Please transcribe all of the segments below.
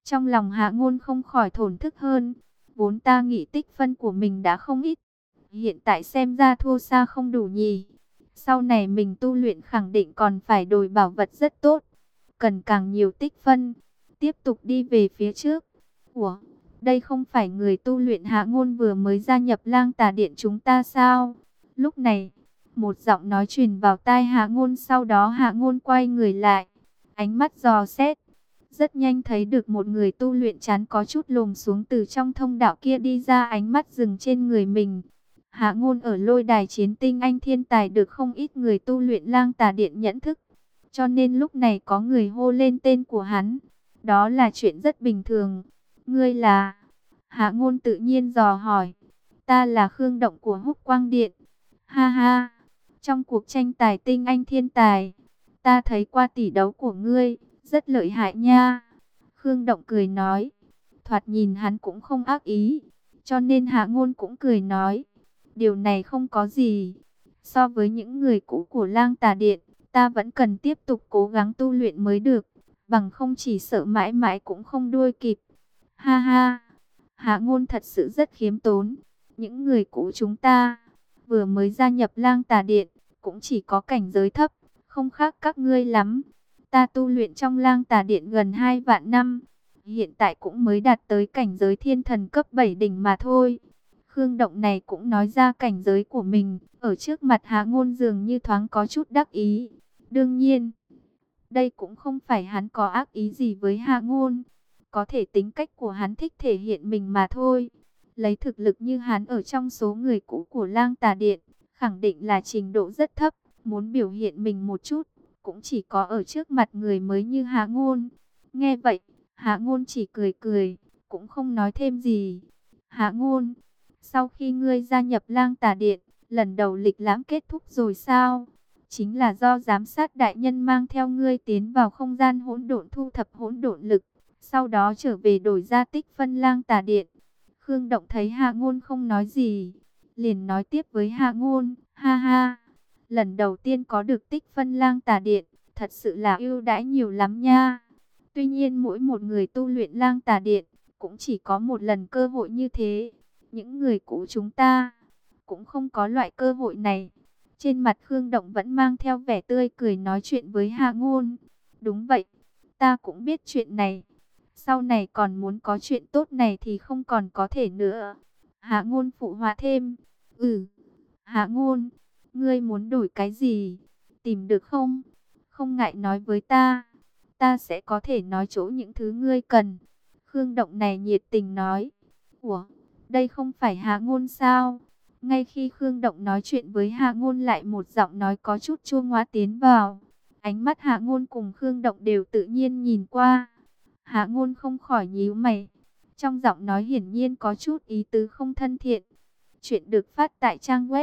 Trong lòng Hạ Ngôn không khỏi thổn thức hơn. Vốn ta nghĩ tích phân của mình đã không ít, hiện tại xem ra thua xa không đủ nhỉ. Sau này mình tu luyện khẳng định còn phải đổi bảo vật rất tốt, cần càng nhiều tích phân. Tiếp tục đi về phía trước. Ủa, đây không phải người tu luyện Hạ Ngôn vừa mới gia nhập Lang Tà Điện chúng ta sao? Lúc này, một giọng nói truyền vào tai Hạ Ngôn, sau đó Hạ Ngôn quay người lại, ánh mắt dò xét. Rất nhanh thấy được một người tu luyện chán có chút lồm xuống từ trong thông đạo kia đi ra, ánh mắt dừng trên người mình. Hạ Ngôn ở lôi đài chiến tinh anh thiên tài được không ít người tu luyện Lang Tà Điện nhận thức, cho nên lúc này có người hô lên tên của hắn, đó là chuyện rất bình thường. Ngươi là? Hạ Ngôn tự nhiên dò hỏi. Ta là Khương Động của Húc Quang Điện. Ha ha, trong cuộc tranh tài tinh anh thiên tài, ta thấy qua tỷ đấu của ngươi, rất lợi hại nha. Khương Động cười nói, thoạt nhìn hắn cũng không ác ý, cho nên Hạ Ngôn cũng cười nói, điều này không có gì. So với những người cũ của Lang Tà Điện, ta vẫn cần tiếp tục cố gắng tu luyện mới được, bằng không chỉ sợ mãi mãi cũng không đuổi kịp. Ha ha, Hạ Ngôn thật sự rất khiêm tốn. Những người cũ chúng ta, vừa mới gia nhập Lang Tà Điện, cũng chỉ có cảnh giới thấp, không khác các ngươi lắm. Ta tu luyện trong Lang Tà Điện gần 2 vạn năm, hiện tại cũng mới đạt tới cảnh giới thiên thần cấp 7 đỉnh mà thôi. Khương Động này cũng nói ra cảnh giới của mình, ở trước mặt Hạ Ngôn dường như thoáng có chút đắc ý. Đương nhiên, đây cũng không phải hắn có ác ý gì với Hạ Ngôn, có thể tính cách của hắn thích thể hiện mình mà thôi. Lấy thực lực như hắn ở trong số người cũ của Lang Tà Điện, khẳng định là trình độ rất thấp, muốn biểu hiện mình một chút, cũng chỉ có ở trước mặt người mới như Hạ Ngôn. Nghe vậy, Hạ Ngôn chỉ cười cười, cũng không nói thêm gì. Hạ Ngôn, sau khi ngươi gia nhập Lang Tà Điện, lần đầu lịch lãm kết thúc rồi sao? Chính là do giám sát đại nhân mang theo ngươi tiến vào không gian hỗn độn thu thập hỗn độn lực, sau đó trở về đổi ra tích phân Lang Tà Điện. Khương Động thấy Hạ Ngôn không nói gì, liền nói tiếp với Hạ Ngôn, ha ha, lần đầu tiên có được tích phân Lang Tà Điện, thật sự là ưu đãi nhiều lắm nha. Tuy nhiên mỗi một người tu luyện Lang Tà Điện, cũng chỉ có một lần cơ hội như thế. Những người cũ chúng ta, cũng không có loại cơ hội này. Trên mặt Khương Động vẫn mang theo vẻ tươi cười nói chuyện với Hạ Ngôn. Đúng vậy, ta cũng biết chuyện này. Sau này còn muốn có chuyện tốt này thì không còn có thể nữa. Hạ Ngôn phụ họa thêm. Ừ, Hạ Ngôn, ngươi muốn đổi cái gì? Tìm được không? Không ngại nói với ta. Ta sẽ có thể nói chỗ những thứ ngươi cần. Khương Động này nhiệt tình nói. Ủa, đây không phải Hạ Ngôn sao? Ngay khi Khương Động nói chuyện với Hạ Ngôn lại một giọng nói có chút chua ngoa tiến vào. Ánh mắt Hạ Ngôn cùng Khương Động đều tự nhiên nhìn qua. Hạ Ngôn không khỏi nhíu mày. Trong giọng nói hiển nhiên có chút ý tứ không thân thiện. Chuyện được phát tại trang web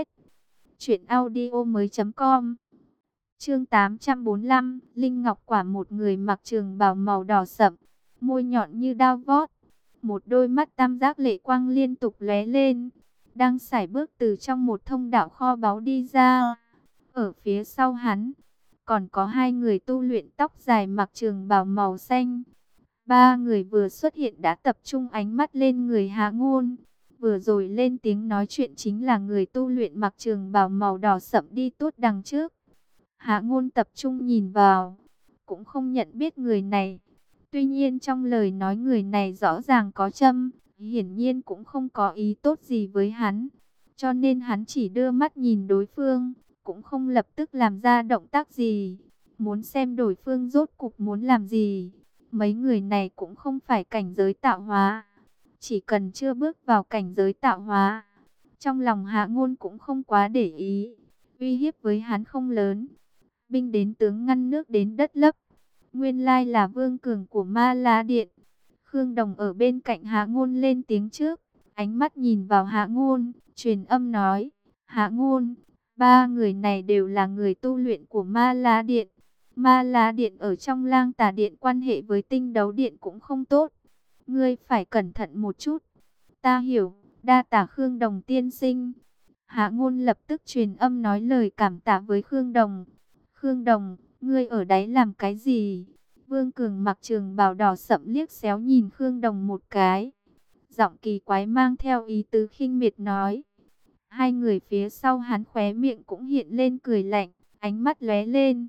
truyệnaudiomoi.com. Chương 845, Linh Ngọc Quả. Một người mặc trường bào màu đỏ sẫm, môi nhọn như đao vót, một đôi mắt tam giác lệ quang liên tục lóe lên, đang sải bước từ trong một thông đạo kho báu đi ra. Ở phía sau hắn, còn có hai người tu luyện tóc dài mặc trường bào màu xanh. Ba người vừa xuất hiện đã tập trung ánh mắt lên người Hạ Ngôn. Vừa rồi lên tiếng nói chuyện chính là người tu luyện mặc trường bào màu đỏ sẫm đi tuốt đằng trước. Hạ Ngôn tập trung nhìn vào, cũng không nhận biết người này. Tuy nhiên trong lời nói người này rõ ràng có châm, hiển nhiên cũng không có ý tốt gì với hắn. Cho nên hắn chỉ đưa mắt nhìn đối phương, cũng không lập tức làm ra động tác gì. Muốn xem đối phương rốt cục muốn làm gì. Mấy người này cũng không phải cảnh giới tạo hóa. Chỉ cần chưa bước vào cảnh giới tạo hóa, trong lòng Hạ Ngôn cũng không quá để ý. Uy hiếp với hắn không lớn. Binh đến tướng ngăn, nước đến đất lấp. Nguyên lai là Vương Cường của Ma La Điện. Khương Đồng ở bên cạnh Hạ Ngôn lên tiếng trước. Ánh mắt nhìn vào Hạ Ngôn, truyền âm nói. Hạ Ngôn, ba người này đều là người tu luyện của Ma La Điện. Ma La Điện ở trong Lang Tà Điện quan hệ với Tinh Đấu Điện cũng không tốt. Ngươi phải cẩn thận một chút. Ta hiểu, đa tạ Khương Đồng tiên sinh. Hạ Ngôn lập tức truyền âm nói lời cảm tạ với Khương Đồng. Khương Đồng, ngươi ở đấy làm cái gì? Vương Cường mặc trường bào đỏ sậm liếc xéo nhìn Khương Đồng một cái. Giọng kỳ quái mang theo ý tứ khinh miệt nói. Hai người phía sau hắn khóe miệng cũng hiện lên cười lạnh, ánh mắt lóe lên.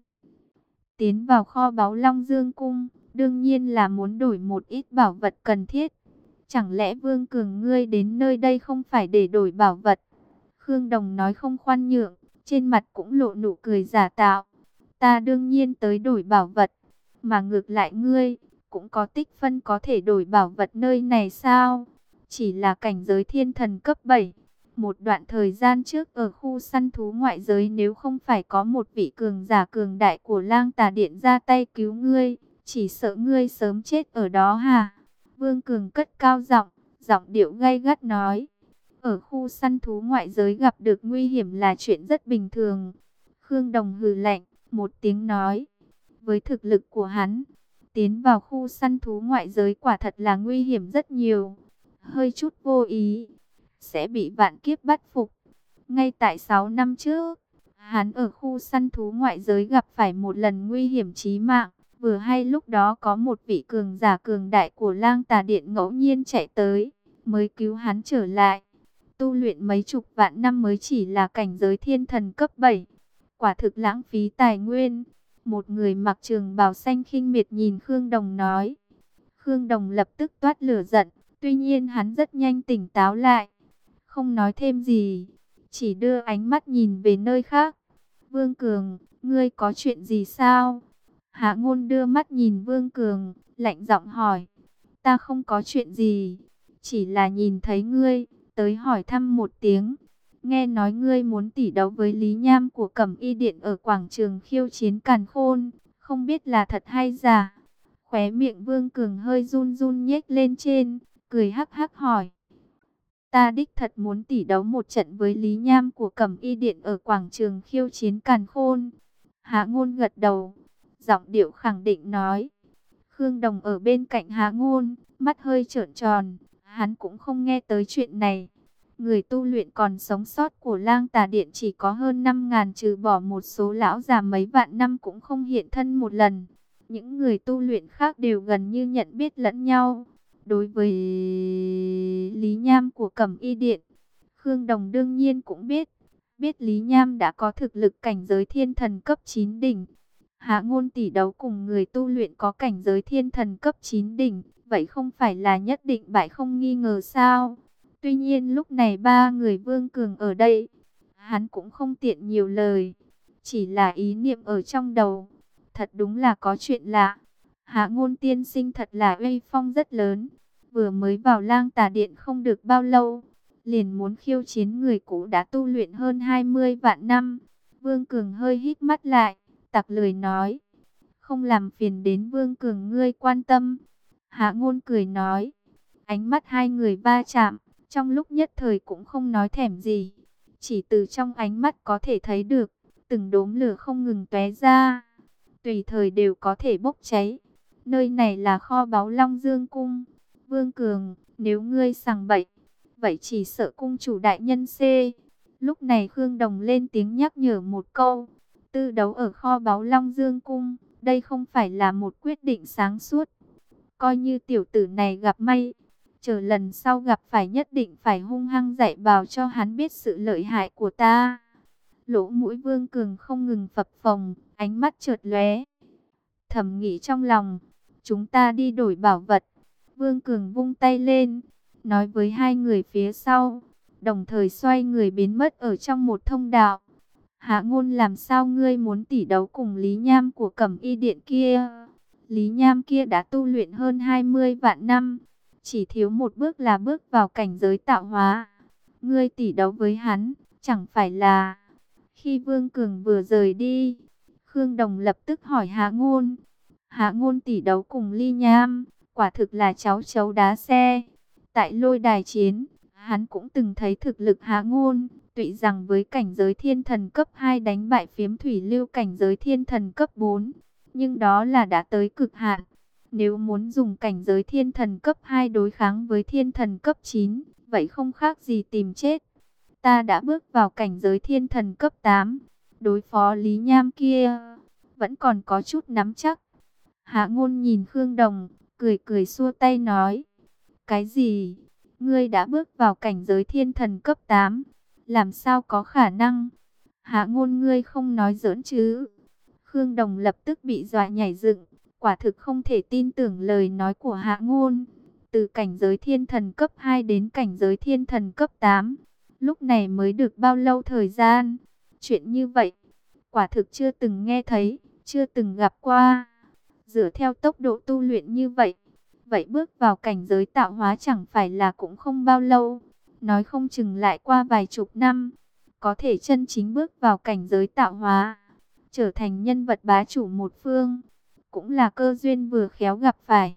Tiến vào kho báu Long Dương Cung, đương nhiên là muốn đổi một ít bảo vật cần thiết. Chẳng lẽ Vương Cường ngươi đến nơi đây không phải để đổi bảo vật? Khương Đồng nói không khoan nhượng, trên mặt cũng lộ nụ cười giả tạo. Ta đương nhiên tới đổi bảo vật, mà ngược lại ngươi, cũng có tích phân có thể đổi bảo vật nơi này sao? Chỉ là cảnh giới thiên thần cấp 7. Một đoạn thời gian trước ở khu săn thú ngoại giới, nếu không phải có một vị cường giả cường đại của Lang Tà Điện ra tay cứu ngươi, chỉ sợ ngươi sớm chết ở đó hả? Vương Cường cất cao giọng, giọng điệu gay gắt nói. Ở khu săn thú ngoại giới gặp được nguy hiểm là chuyện rất bình thường. Khương Đồng hừ lạnh, một tiếng nói. Với thực lực của hắn, tiến vào khu săn thú ngoại giới quả thật là nguy hiểm rất nhiều. Hơi chút vô ý, sẽ bị vạn kiếp bắt phục. Ngay tại 6 năm trước, hắn ở khu săn thú ngoại giới gặp phải một lần nguy hiểm chí mạng. Vừa hay lúc đó có một vị cường giả cường đại của Lang Tà Điện ngẫu nhiên chạy tới, mới cứu hắn trở lại. Tu luyện mấy chục vạn năm mới chỉ là cảnh giới thiên thần cấp 7. Quả thực lãng phí tài nguyên. Một người mặc trường bào xanh khinh miệt nhìn Khương Đồng nói. Khương Đồng lập tức toát lửa giận, tuy nhiên hắn rất nhanh tỉnh táo lại. Không nói thêm gì, chỉ đưa ánh mắt nhìn về nơi khác. Vương Cường, ngươi có chuyện gì sao? Hạ Ngôn đưa mắt nhìn Vương Cường, lạnh giọng hỏi. Ta không có chuyện gì, chỉ là nhìn thấy ngươi, tới hỏi thăm một tiếng. Nghe nói ngươi muốn tỷ đấu với Lý Nham của Cẩm Y Điện ở quảng trường khiêu chiến Càn Khôn, không biết là thật hay giả. Khóe miệng Vương Cường hơi run run nhếch lên trên, cười hắc hắc hỏi. Ta đích thật muốn tỷ đấu một trận với Lý Nham của Cẩm Y Điện ở quảng trường khiêu chiến Càn Khôn. Hạ Ngôn gật đầu, giọng điệu khẳng định nói. Khương Đồng ở bên cạnh Hạ Ngôn, mắt hơi trợn tròn, hắn cũng không nghe tới chuyện này. Người tu luyện còn sống sót của Lang Tà Điện chỉ có hơn 5.000, trừ bỏ một số lão già mấy vạn năm cũng không hiện thân một lần. Những người tu luyện khác đều gần như nhận biết lẫn nhau. Đối với Lý Nham của Cẩm Y Điện, Khương Đồng đương nhiên cũng biết Lý Nham đã có thực lực cảnh giới thiên thần cấp 9 đỉnh. Hạ Ngôn tỷ đấu cùng người tu luyện có cảnh giới thiên thần cấp 9 đỉnh, vậy không phải là nhất định bại không nghi ngờ sao? Tuy nhiên lúc này ba người Vương Cường ở đây, hắn cũng không tiện nhiều lời, chỉ là ý niệm ở trong đầu. Thật đúng là có chuyện lạ. Hạ Ngôn tiên sinh thật là uy phong rất lớn, vừa mới vào Lang Tà Điện không được bao lâu, liền muốn khiêu chiến người cũ đã tu luyện hơn 20 vạn năm. Vương Cường hơi hít mắt lại, tặc lười nói. Không làm phiền đến Vương Cường ngươi quan tâm. Hạ Ngôn cười nói. Ánh mắt hai người va chạm, trong lúc nhất thời cũng không nói thèm gì. Chỉ từ trong ánh mắt có thể thấy được, từng đốm lửa không ngừng tóe ra, tùy thời đều có thể bốc cháy. Nơi này là kho báu Long Dương Cung. Vương Cường, nếu ngươi sằng bậy, vậy chỉ sợ cung chủ đại nhân C. Lúc này Khương Đồng lên tiếng nhắc nhở một câu. Tư đấu ở kho báu Long Dương Cung, đây không phải là một quyết định sáng suốt. Coi như tiểu tử này gặp may, chờ lần sau gặp phải nhất định phải hung hăng dạy bảo cho hắn biết sự lợi hại của ta. Lỗ mũi Vương Cường không ngừng phập phồng, ánh mắt chợt lóe. Thầm nghĩ trong lòng, chúng ta đi đổi bảo vật. Vương Cường vung tay lên, nói với hai người phía sau, đồng thời xoay người biến mất ở trong một thông đạo. Hạ Ngôn, làm sao ngươi muốn tỷ đấu cùng Lý Nham của Cẩm Y Điện kia? Lý Nham kia đã tu luyện hơn 20 vạn năm, chỉ thiếu một bước là bước vào cảnh giới tạo hóa. Ngươi tỷ đấu với hắn, chẳng phải là... Khi Vương Cường vừa rời đi, Khương Đồng lập tức hỏi Hạ Ngôn. Hạ Ngôn tỷ đấu cùng Lý Nham, quả thực là cháu chấu đá xe. Tại lôi đài chiến, hắn cũng từng thấy thực lực Hạ Ngôn, tuy rằng với cảnh giới thiên thần cấp 2 đánh bại phiếm thủy lưu cảnh giới thiên thần cấp 4, nhưng đó là đã tới cực hạn. Nếu muốn dùng cảnh giới thiên thần cấp 2 đối kháng với thiên thần cấp 9, vậy không khác gì tìm chết. Ta đã bước vào cảnh giới thiên thần cấp 8, đối phó Lý Nham kia vẫn còn có chút nắm chắc. Hạ Ngôn nhìn Khương Đồng, cười cười xua tay nói, cái gì? Ngươi đã bước vào cảnh giới thiên thần cấp 8, làm sao có khả năng? Hạ Ngôn, ngươi không nói giỡn chứ? Khương Đồng lập tức bị dọa nhảy dựng, quả thực không thể tin tưởng lời nói của Hạ Ngôn. Từ cảnh giới thiên thần cấp 2 đến cảnh giới thiên thần cấp 8, lúc này mới được bao lâu thời gian? Chuyện như vậy, quả thực chưa từng nghe thấy, chưa từng gặp qua. Dựa theo tốc độ tu luyện như vậy, vậy bước vào cảnh giới tạo hóa chẳng phải là cũng không bao lâu, nói không chừng lại qua vài chục năm, có thể chân chính bước vào cảnh giới tạo hóa, trở thành nhân vật bá chủ một phương, cũng là cơ duyên vừa khéo gặp phải.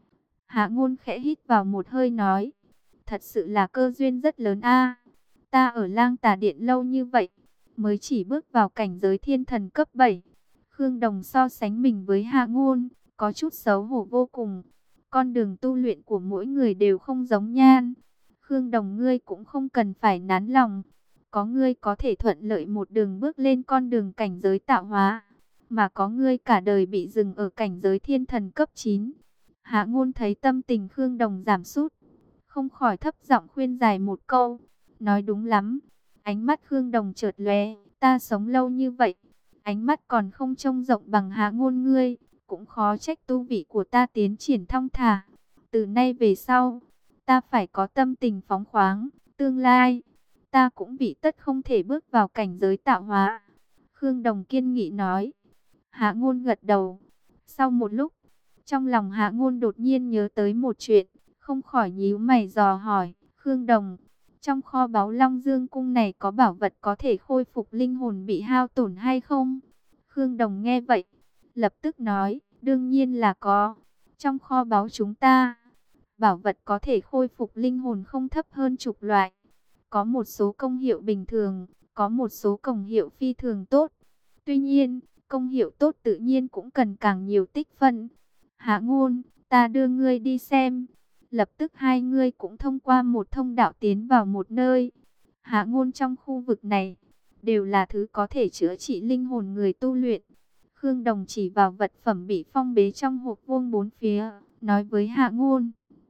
Hạ Ngôn khẽ hít vào một hơi nói, thật sự là cơ duyên rất lớn a. Ta ở Lang Tà Điện lâu như vậy, mới chỉ bước vào cảnh giới thiên thần cấp 7. Khương Đồng so sánh mình với Hạ Ngôn, có chút xấu hổ vô cùng. Con đường tu luyện của mỗi người đều không giống nhan. Khương Đồng, ngươi cũng không cần phải nản lòng. Có ngươi có thể thuận lợi một đường bước lên con đường cảnh giới tạo hóa, mà có ngươi cả đời bị dừng ở cảnh giới thiên thần cấp 9. Hạ Ngôn thấy tâm tình Khương Đồng giảm sút, không khỏi thấp giọng khuyên giải một câu, nói đúng lắm. Ánh mắt Khương Đồng chợt lóe, ta sống lâu như vậy, ánh mắt còn không trông rộng bằng Hạ Ngôn ngươi, cũng khó trách tu vị của ta tiến triển thong thả. Từ nay về sau, ta phải có tâm tình phóng khoáng, tương lai ta cũng bị tất không thể bước vào cảnh giới tạo hóa. Khương Đồng kiên nghị nói. Hạ Ngôn gật đầu. Sau một lúc, trong lòng Hạ Ngôn đột nhiên nhớ tới một chuyện, không khỏi nhíu mày dò hỏi, Khương Đồng, trong kho báu Long Dương Cung này có bảo vật có thể khôi phục linh hồn bị hao tổn hay không? Khương Đồng nghe vậy, lập tức nói, đương nhiên là có. Trong kho báu chúng ta, bảo vật có thể khôi phục linh hồn không thấp hơn chục loại. Có một số công hiệu bình thường, có một số công hiệu phi thường tốt. Tuy nhiên, công hiệu tốt tự nhiên cũng cần càng nhiều tích phân. Hạ Ngôn, ta đưa ngươi đi xem. Lập tức hai ngươi cũng thông qua một thông đạo tiến vào một nơi. Hạ Ngôn, trong khu vực này, đều là thứ có thể chữa trị linh hồn người tu luyện. Khương Đồng chỉ vào vật phẩm bị phong bế trong hộp vuông bốn phía, nói với Hạ Ngôn.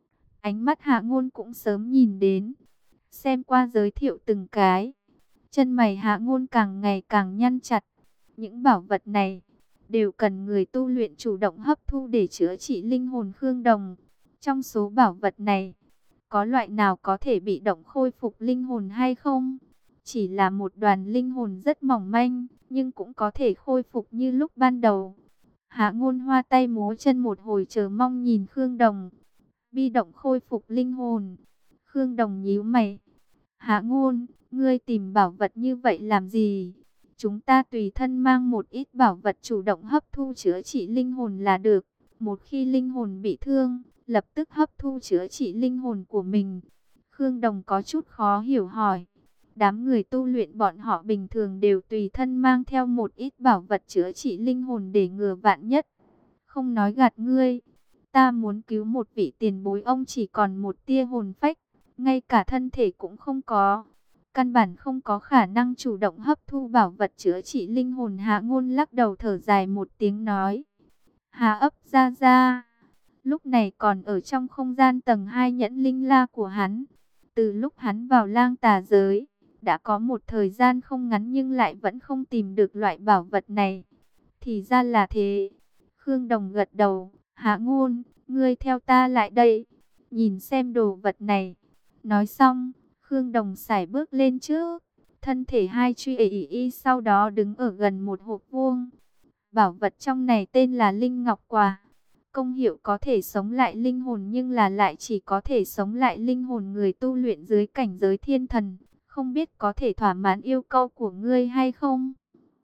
Ánh mắt Hạ Ngôn cũng sớm nhìn đến, xem qua giới thiệu từng cái, chân mày Hạ Ngôn càng ngày càng nhăn chặt. Những bảo vật này đều cần người tu luyện chủ động hấp thu để chữa trị linh hồn Khương Đồng. Trong số bảo vật này, có loại nào có thể bị động khôi phục linh hồn hay không? Chỉ là một đoàn linh hồn rất mỏng manh, nhưng cũng có thể khôi phục như lúc ban đầu. Hạ Ngôn hoa tay múa chân một hồi chờ mong nhìn Khương Đồng. Bi động khôi phục linh hồn. Khương Đồng nhíu mày. Hạ Ngôn, ngươi tìm bảo vật như vậy làm gì? Chúng ta tùy thân mang một ít bảo vật chủ động hấp thu chữa trị linh hồn là được. Một khi linh hồn bị thương, lập tức hấp thu chữa trị linh hồn của mình. Khương Đồng có chút khó hiểu hỏi. Đám người tu luyện bọn họ bình thường đều tùy thân mang theo một ít bảo vật chữa trị linh hồn để ngừa vạn nhất. Không nói gạt ngươi, ta muốn cứu một vị tiền bối, ông chỉ còn một tia hồn phách, ngay cả thân thể cũng không có. Căn bản không có khả năng chủ động hấp thu bảo vật chữa trị linh hồn. Hạ Ngôn lắc đầu thở dài một tiếng nói. Hạ ấp ra ra, lúc này còn ở trong không gian tầng 2 nhẫn linh la của hắn. Từ lúc hắn vào Lang Tà giới, đã có một thời gian không ngắn nhưng lại vẫn không tìm được loại bảo vật này. Thì ra là thế. Khương Đồng gật đầu. Hạ Ngôn, ngươi theo ta lại đây, nhìn xem đồ vật này. Nói xong, Khương Đồng sải bước lên trước, thân thể hai truy y sau đó đứng ở gần một hộp vuông. Bảo vật trong này tên là Linh Ngọc Quả. Công hiệu có thể sống lại linh hồn nhưng là lại chỉ có thể sống lại linh hồn người tu luyện dưới cảnh giới thiên thần. Không biết có thể thỏa mãn yêu cầu của ngươi hay không?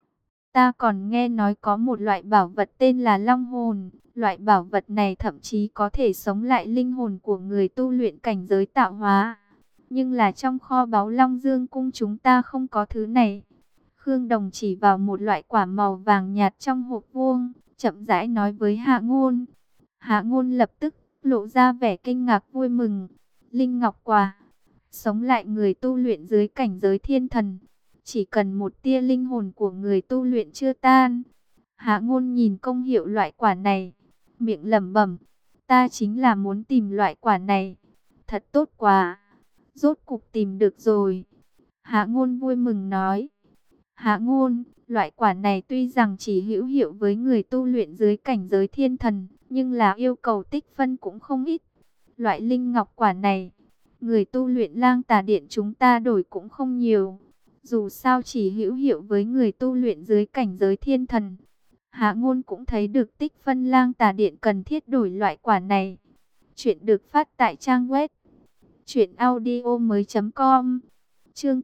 Ta còn nghe nói có một loại bảo vật tên là Long Hồn. Loại bảo vật này thậm chí có thể sống lại linh hồn của người tu luyện cảnh giới tạo hóa. Nhưng là trong kho báu Long Dương Cung chúng ta không có thứ này. Khương Đồng chỉ vào một loại quả màu vàng nhạt trong hộp vuông, chậm rãi nói với Hạ Ngôn. Hạ Ngôn lập tức lộ ra vẻ kinh ngạc vui mừng. Linh Ngọc Quả, sống lại người tu luyện dưới cảnh giới thiên thần. Chỉ cần một tia linh hồn của người tu luyện chưa tan. Hạ Ngôn nhìn công hiệu loại quả này, miệng lẩm bẩm, ta chính là muốn tìm loại quả này. Thật tốt quá, rốt cục tìm được rồi. Hạ Ngôn vui mừng nói. Hạ Ngôn, loại quả này tuy rằng chỉ hữu hiệu với người tu luyện dưới cảnh giới thiên thần, nhưng là yêu cầu tích phân cũng không ít. Loại linh ngọc quả này, người tu luyện Lang Tà Điện chúng ta đổi cũng không nhiều. Dù sao chỉ hữu hiệu với người tu luyện dưới cảnh giới thiên thần. Hạ Ngôn cũng thấy được tích phân Lang Tà Điện cần thiết đổi loại quả này. Chuyện được phát tại trang web truyệnaudiomoi.com. Chương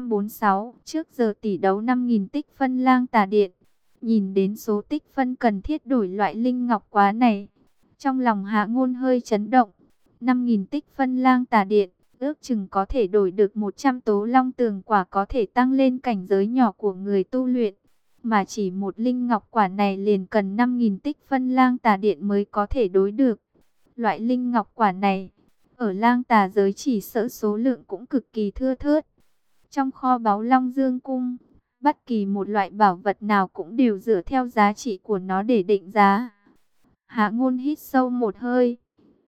846, trước giờ tỷ đấu 5.000 tích phân Lang Tà Điện. Nhìn đến số tích phân cần thiết đổi loại linh ngọc quá này, trong lòng Hạ Ngôn hơi chấn động. 5.000 tích phân Lang Tà Điện, ước chừng có thể đổi được 100 tố long tường quả có thể tăng lên cảnh giới nhỏ của người tu luyện. Mà chỉ một linh ngọc quả này liền cần 5.000 tích phân Lang Tà Điện mới có thể đối được. Loại linh ngọc quả này, ở Lang Tà giới chỉ sợ số lượng cũng cực kỳ thưa thớt. Trong kho báu Long Dương Cung, bất kỳ một loại bảo vật nào cũng đều dựa theo giá trị của nó để định giá. Hạ Ngôn hít sâu một hơi,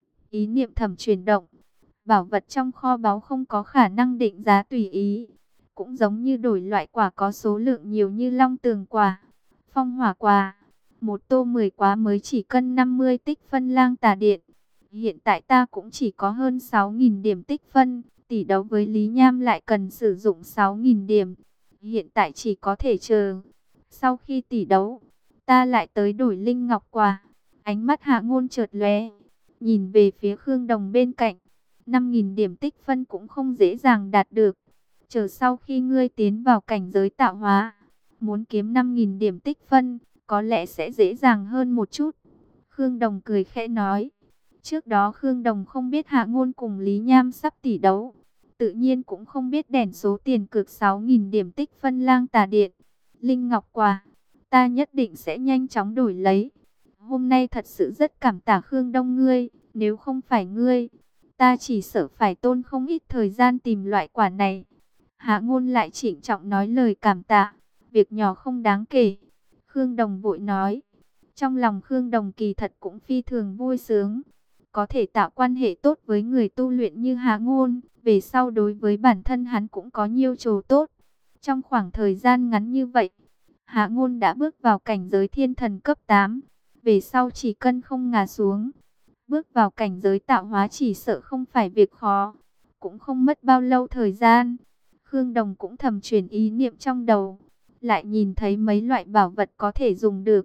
ý niệm thầm chuyển động. Bảo vật trong kho báu không có khả năng định giá tùy ý. Cũng giống như đổi loại quả có số lượng nhiều như long tường quả, phong hỏa quả. Một tô 10 quả mới chỉ cân 50 tích phân Lang Tà Điện. Hiện tại ta cũng chỉ có hơn 6.000 điểm tích phân. Tỷ đấu với Lý Nham lại cần sử dụng 6.000 điểm. Hiện tại chỉ có thể chờ. Sau khi tỷ đấu, ta lại tới đổi linh ngọc quả. Ánh mắt Hạ Ngôn chợt lóe, nhìn về phía Khương Đồng bên cạnh. 5.000 điểm tích phân cũng không dễ dàng đạt được. Chờ sau khi ngươi tiến vào cảnh giới tạo hóa, muốn kiếm 5.000 điểm tích phân, có lẽ sẽ dễ dàng hơn một chút. Khương Đồng cười khẽ nói. Trước đó Khương Đồng không biết Hạ Ngôn cùng Lý Nham sắp tỷ đấu, tự nhiên cũng không biết đèn số tiền cược 6.000 điểm tích phân Lang Tà Điện. Linh ngọc quả, ta nhất định sẽ nhanh chóng đổi lấy. Hôm nay thật sự rất cảm tạ Khương Đông ngươi, nếu không phải ngươi, ta chỉ sợ phải tốn không ít thời gian tìm loại quả này. Hạ Ngôn lại trịnh trọng nói lời cảm tạ, việc nhỏ không đáng kể. Khương Đồng vội nói. Trong lòng Khương Đồng kỳ thật cũng phi thường vui sướng. Có thể tạo quan hệ tốt với người tu luyện như Hạ Ngôn, về sau đối với bản thân hắn cũng có nhiều chỗ tốt. Trong khoảng thời gian ngắn như vậy, Hạ Ngôn đã bước vào cảnh giới thiên thần cấp 8. Về sau chỉ cần không ngã xuống, bước vào cảnh giới tạo hóa chỉ sợ không phải việc khó, cũng không mất bao lâu thời gian. Khương Đồng cũng thầm chuyển ý niệm trong đầu, lại nhìn thấy mấy loại bảo vật có thể dùng được.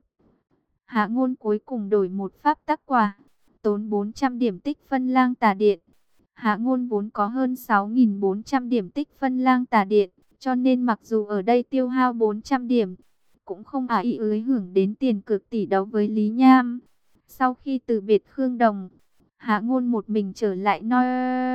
Hạ Ngôn cuối cùng đổi một pháp tắc quả, tốn 400 điểm tích phân Lang Tà Điện. Hạ Ngôn vốn có hơn 6.400 điểm tích phân Lang Tà Điện, cho nên mặc dù ở đây tiêu hao 400 điểm, cũng không ý hưởng đến tiền cược tỷ đấu với Lý Nham. Sau khi từ biệt Khương Đồng, Hạ Ngôn một mình trở lại nơi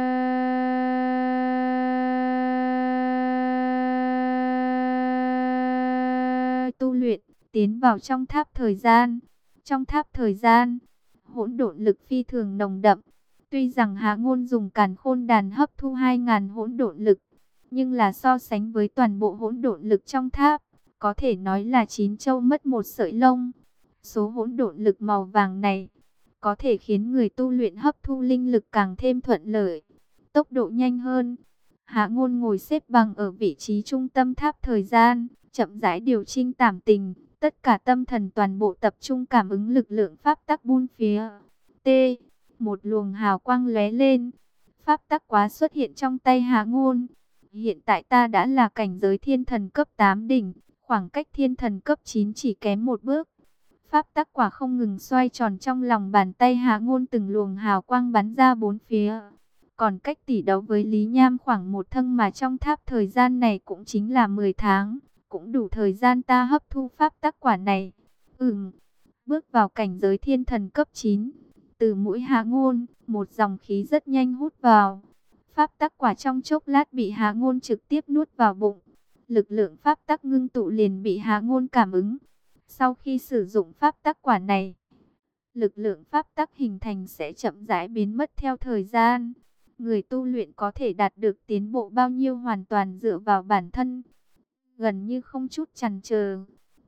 tu luyện, tiến vào trong tháp thời gian. Trong tháp thời gian, hỗn độn lực phi thường nồng đậm. Tuy rằng Hạ Ngôn dùng Càn Khôn Đàn hấp thu 2.000 hỗn độn lực, nhưng là so sánh với toàn bộ hỗn độn lực trong tháp, có thể nói là 9 châu mất một sợi lông. Số hỗn độn lực màu vàng này có thể khiến người tu luyện hấp thu linh lực càng thêm thuận lợi, tốc độ nhanh hơn. Hạ Ngôn ngồi xếp bằng ở vị trí trung tâm tháp thời gian, chậm rãi điều chỉnh cảm tình, tất cả tâm thần toàn bộ tập trung cảm ứng lực lượng pháp tắc buôn phía. T. Một luồng hào quang lóe lên, pháp tắc quá xuất hiện trong tay Hạ Ngôn. Hiện tại ta đã là cảnh giới thiên thần cấp 8 đỉnh, khoảng cách thiên thần cấp 9 chỉ kém một bước. Pháp tắc quả không ngừng xoay tròn trong lòng bàn tay Hạ Ngôn, từng luồng hào quang bắn ra bốn phía. Còn cách tỷ đấu với Lý Nham khoảng một thâng mà trong tháp thời gian này cũng chính là 10 tháng, cũng đủ thời gian ta hấp thu pháp tắc quả này. Bước vào cảnh giới thiên thần cấp 9, từ mũi Hạ Ngôn, một dòng khí rất nhanh hút vào. Pháp tắc quả trong chốc lát bị Hạ Ngôn trực tiếp nuốt vào bụng. Lực lượng pháp tắc ngưng tụ liền bị Hạ Ngôn cảm ứng. Sau khi sử dụng pháp tắc quả này, lực lượng pháp tắc hình thành sẽ chậm rãi biến mất theo thời gian. Người tu luyện có thể đạt được tiến bộ bao nhiêu hoàn toàn dựa vào bản thân, gần như không chút chần chờ.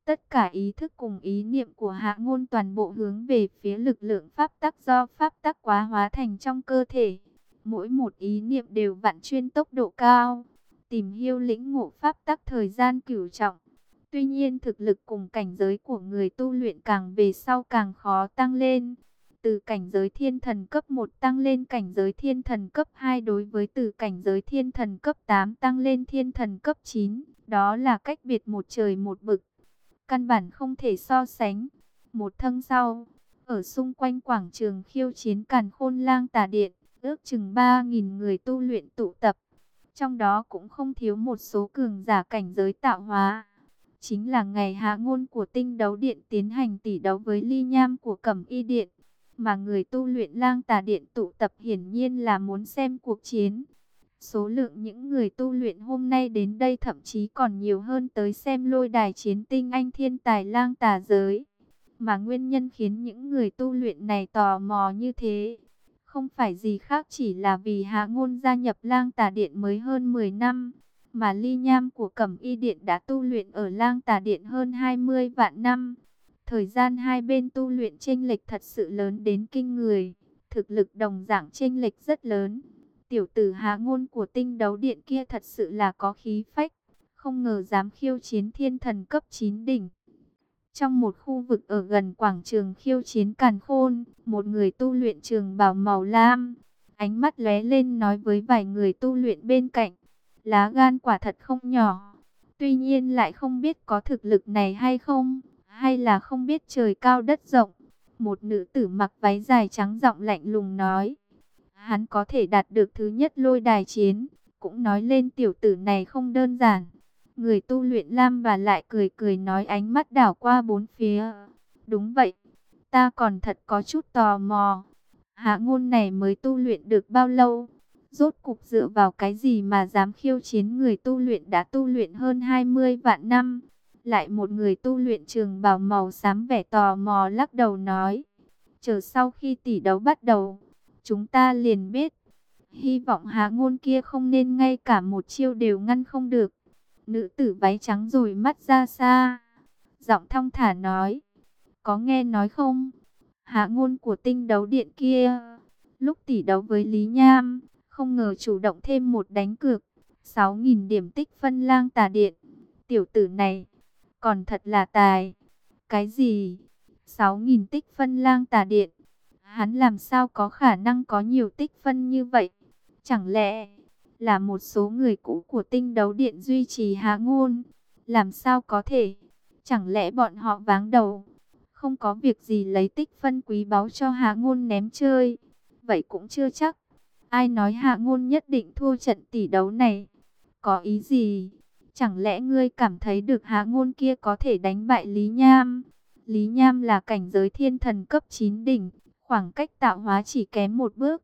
Tất cả ý thức cùng ý niệm của Hạ Ngôn toàn bộ hướng về phía lực lượng pháp tắc do pháp tắc quá hóa thành trong cơ thể. Mỗi một ý niệm đều vạn chuyên tốc độ cao, tìm hiểu lĩnh ngộ pháp tắc thời gian cửu trọng. Tuy nhiên thực lực cùng cảnh giới của người tu luyện càng về sau càng khó tăng lên. Từ cảnh giới thiên thần cấp 1 tăng lên cảnh giới thiên thần cấp 2, đối với từ cảnh giới thiên thần cấp 8 tăng lên thiên thần cấp 9, đó là cách biệt một trời một vực, căn bản không thể so sánh. Một tháng sau, ở xung quanh quảng trường khiêu chiến Càn Khôn Lang Tà Điện, ước chừng 3.000 người tu luyện tụ tập. Trong đó cũng không thiếu một số cường giả cảnh giới tạo hóa. Chính là ngày hạ ngôn của Tinh Đấu Điện tiến hành tỷ đấu với Ly Nham của Cẩm Y Điện. Mà người tu luyện Lang Tà Điện tụ tập hiển nhiên là muốn xem cuộc chiến. Số lượng những người tu luyện hôm nay đến đây thậm chí còn nhiều hơn tới xem lôi đài chiến tinh anh thiên tài Lang Tà giới. Mà nguyên nhân khiến những người tu luyện này tò mò như thế, không phải gì khác chỉ là vì Hạ Ngôn gia nhập Lang Tà Điện mới hơn 10 năm. Mà Ly Nham của Cẩm Y Điện đã tu luyện ở Lang Tà Điện hơn 20 vạn năm. Thời gian hai bên tu luyện chênh lệch thật sự lớn đến kinh người. Thực lực đồng dạng chênh lệch rất lớn. Tiểu tử Hạ Ngôn của Tinh Đấu Điện kia thật sự là có khí phách. Không ngờ dám khiêu chiến thiên thần cấp 9 đỉnh. Trong một khu vực ở gần quảng trường khiêu chiến Càn Khôn, một người tu luyện trường bào màu lam, ánh mắt lóe lên nói với vài người tu luyện bên cạnh. Lá gan quả thật không nhỏ. Tuy nhiên lại không biết có thực lực này hay không, hay là không biết trời cao đất rộng. Một nữ tử mặc váy dài trắng giọng lạnh lùng nói. Hắn có thể đạt được thứ nhất lôi đài chiến, cũng nói lên tiểu tử này không đơn giản. Người tu luyện lam và lại cười cười nói, ánh mắt đảo qua bốn phía. Đúng vậy, ta còn thật có chút tò mò. Hạ Ngôn này mới tu luyện được bao lâu? Rốt cục dựa vào cái gì mà dám khiêu chiến người tu luyện đã tu luyện hơn 20 vạn năm? Lại một người tu luyện trường bào màu xám vẻ tò mò lắc đầu nói. Chờ sau khi tỷ đấu bắt đầu, chúng ta liền biết. Hy vọng Hạ Ngôn kia không nên ngay cả một chiêu đều ngăn không được. Nữ tử váy trắng rồi mắt ra xa, giọng thong thả nói. Có nghe nói không? Hạ Ngôn của Tinh Đấu Điện kia, lúc tỷ đấu với Lý Nham, không ngờ chủ động thêm một đánh cược 6.000 điểm tích phân Lang Tà Điện. Tiểu tử này còn thật là tài. Cái gì? 6.000 tích phân Lang Tà Điện? Hắn làm sao có khả năng có nhiều tích phân như vậy? Chẳng lẽ là một số người cũ của Tinh Đấu Điện duy trì Hạ Ngôn? Làm sao có thể? Chẳng lẽ bọn họ váng đầu, không có việc gì lấy tích phân quý báu cho Hạ Ngôn ném chơi? Vậy cũng chưa chắc. Ai nói Hạ Ngôn nhất định thua trận tỷ đấu này? Có ý gì? Chẳng lẽ ngươi cảm thấy được Hạ Ngôn kia có thể đánh bại Lý Nham? Lý Nham là cảnh giới thiên thần cấp 9 đỉnh, khoảng cách tạo hóa chỉ kém một bước.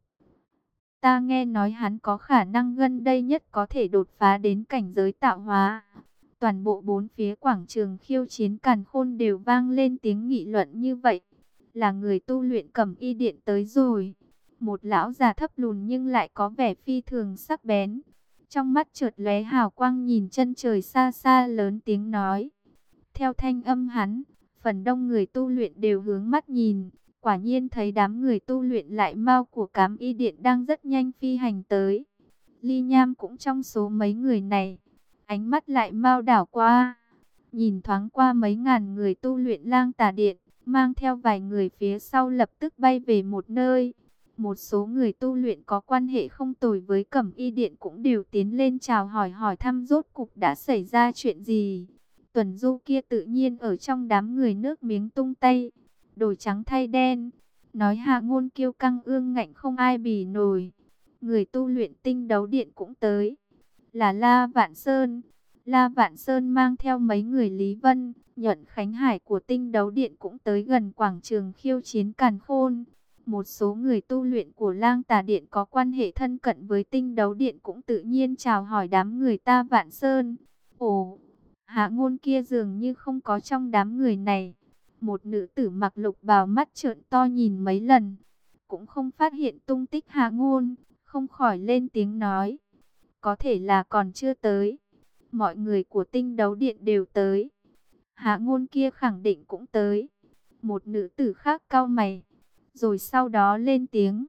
Ta nghe nói hắn có khả năng gần đây nhất có thể đột phá đến cảnh giới tạo hóa. Toàn bộ bốn phía quảng trường khiêu chiến Càn Khôn đều vang lên tiếng nghị luận như vậy. Là người tu luyện Cẩm Y Điện tới rồi. Một lão già thấp lùn nhưng lại có vẻ phi thường sắc bén. Trong mắt chợt lóe hào quang, nhìn chân trời xa xa lớn tiếng nói. Theo thanh âm hắn, phần đông người tu luyện đều hướng mắt nhìn. Quả nhiên thấy đám người tu luyện lại mau của Cám Y Điện đang rất nhanh phi hành tới. Ly Nham cũng trong số mấy người này. Ánh mắt lại mau đảo qua, nhìn thoáng qua mấy ngàn người tu luyện Lang Tà Điện, mang theo vài người phía sau lập tức bay về một nơi. Một số người tu luyện có quan hệ không tồi với Cẩm Y Điện cũng đều tiến lên chào hỏi thăm rốt cục đã xảy ra chuyện gì. Tuần Du kia tự nhiên ở trong đám người nước miếng tung tay, đổi trắng thay đen, nói Hạ Ngôn kiêu căng ương ngạnh không ai bì nổi. Người tu luyện Tinh Đấu Điện cũng tới, là La Vạn Sơn. La Vạn Sơn mang theo mấy người Lý Vân, Nhuận Khánh Hải của Tinh Đấu Điện cũng tới gần quảng trường khiêu chiến Càn Khôn. Một số người tu luyện của Lang Tà Điện có quan hệ thân cận với Tinh Đấu Điện cũng tự nhiên chào hỏi đám người ta Vạn Sơn. Ồ, Hạ Ngôn kia dường như không có trong đám người này. Một nữ tử mặc lục bào mắt trợn to nhìn mấy lần, cũng không phát hiện tung tích Hạ Ngôn, không khỏi lên tiếng nói. Có thể là còn chưa tới. Mọi người của Tinh Đấu Điện đều tới. Hạ ngôn kia khẳng định cũng tới. Một nữ tử khác cau mày, rồi sau đó lên tiếng.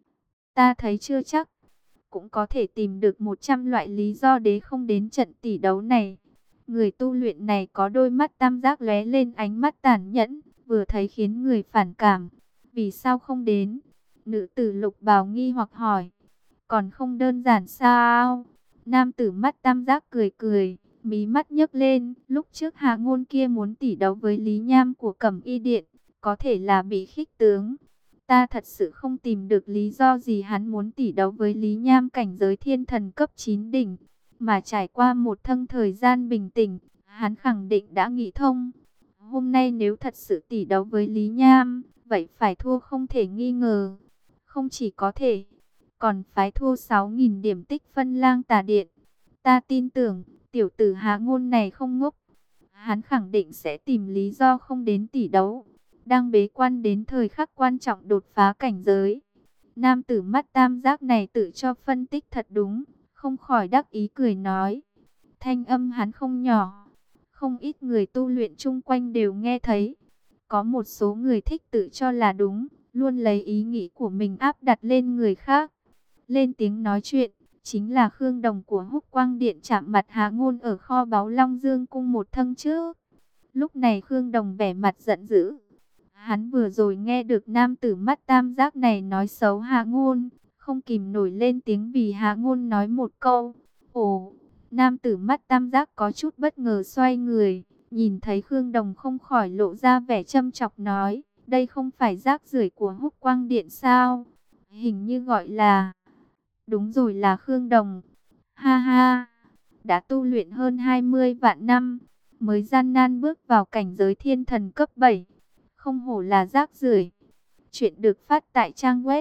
Ta thấy chưa chắc, cũng có thể tìm được 100 loại lý do đế không đến trận tỷ đấu này. Người tu luyện này có đôi mắt tam giác lóe lên ánh mắt tàn nhẫn, vừa thấy khiến người phản cảm. Vì sao không đến? Nữ tử lục bào nghi hoặc hỏi. Còn không đơn giản sao? Nam tử mắt tam giác cười cười, mí mắt nhấc lên. Lúc trước Hạ Ngôn kia muốn tỷ đấu với Lý Nham của Cẩm Y Điện, có thể là bị khích tướng. Ta thật sự không tìm được lý do gì hắn muốn tỷ đấu với Lý Nham cảnh giới thiên thần cấp 9 đỉnh. Mà trải qua một thân thời gian bình tĩnh, hắn khẳng định đã nghĩ thông. Hôm nay nếu thật sự tỷ đấu với Lý Nham, vậy phải thua không thể nghi ngờ. Không chỉ có thể, còn phải thua 6.000 điểm tích phân Lang Tà Điện. Ta tin tưởng, tiểu tử Hạ Ngôn này không ngốc. Hắn khẳng định sẽ tìm lý do không đến tỷ đấu. Đang bế quan đến thời khắc quan trọng đột phá cảnh giới. Nam tử mắt tam giác này tự cho phân tích thật đúng, không khỏi đắc ý cười nói. Thanh âm hắn không nhỏ, không ít người tu luyện chung quanh đều nghe thấy. Có một số người thích tự cho là đúng, luôn lấy ý nghĩ của mình áp đặt lên người khác. Lên tiếng nói chuyện, chính là Khương Đồng của Húc Quang Điện chạm mặt Hạ Ngôn ở kho báu Long Dương Cung một thân trước. Lúc này Khương Đồng vẻ mặt giận dữ. Hắn vừa rồi nghe được nam tử mắt tam giác này nói xấu Hạ Ngôn, không kìm nổi lên tiếng vì Hạ Ngôn nói một câu. Ồ, nam tử mắt tam giác có chút bất ngờ xoay người, nhìn thấy Khương Đồng không khỏi lộ ra vẻ châm chọc nói, đây không phải rác rưởi của Húc Quang Điện sao? Hình như gọi là... Đúng rồi, là Khương Đồng. Ha ha, đã tu luyện hơn 20 vạn năm, mới gian nan bước vào cảnh giới thiên thần cấp 7. Không hổ là rác rưởi. Chuyện được phát tại trang web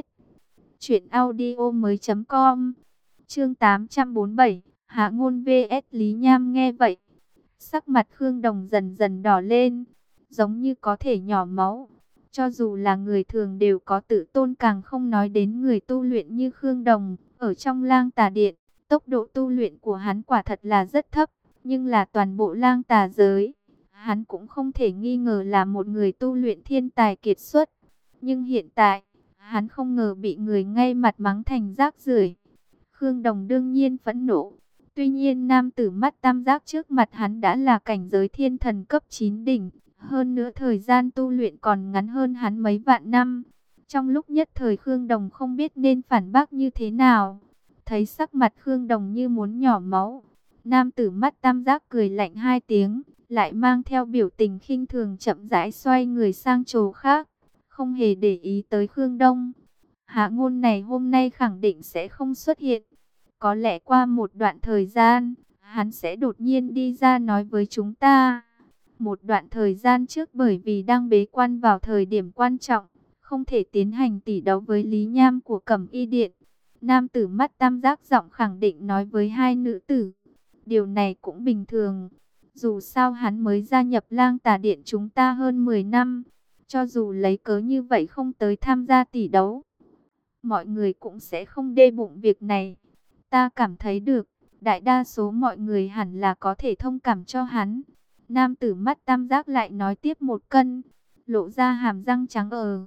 truyệnaudiomoi.com. Chương 847, Hạ Ngôn vs Lý Nham. Nghe vậy, sắc mặt Khương Đồng dần dần đỏ lên, giống như có thể nhỏ máu. Cho dù là người thường đều có tự tôn, càng không nói đến người tu luyện như Khương Đồng. Ở trong Lang Tà Điện, tốc độ tu luyện của hắn quả thật là rất thấp, nhưng là toàn bộ Lang Tà giới, hắn cũng không thể nghi ngờ là một người tu luyện thiên tài kiệt xuất. Nhưng hiện tại, hắn không ngờ bị người ngay mặt mắng thành rác rưởi. Khương Đồng đương nhiên phẫn nộ. Tuy nhiên nam tử mắt tam giác trước mặt hắn đã là cảnh giới thiên thần cấp 9 đỉnh. Hơn nữa thời gian tu luyện còn ngắn hơn hắn mấy vạn năm. Trong lúc nhất thời Khương Đồng không biết nên phản bác như thế nào. Thấy sắc mặt Khương Đồng như muốn nhỏ máu, nam tử mắt tam giác cười lạnh hai tiếng, lại mang theo biểu tình khinh thường chậm rãi xoay người sang chỗ khác, không hề để ý tới Khương Đông. Hạ Ngôn này hôm nay khẳng định sẽ không xuất hiện. Có lẽ qua một đoạn thời gian, hắn sẽ đột nhiên đi ra nói với chúng ta. Một đoạn thời gian trước bởi vì đang bế quan vào thời điểm quan trọng, không thể tiến hành tỷ đấu với Lý Nham của Cẩm Y Điện. Nam tử mắt tam giác giọng khẳng định nói với hai nữ tử. Điều này cũng bình thường. Dù sao hắn mới gia nhập Lang Tà Điện chúng ta hơn 10 năm. Cho dù lấy cớ như vậy không tới tham gia tỷ đấu, mọi người cũng sẽ không đê bụng việc này. Ta cảm thấy được, đại đa số mọi người hẳn là có thể thông cảm cho hắn. Nam tử mắt tam giác lại nói tiếp một cân, lộ ra hàm răng trắng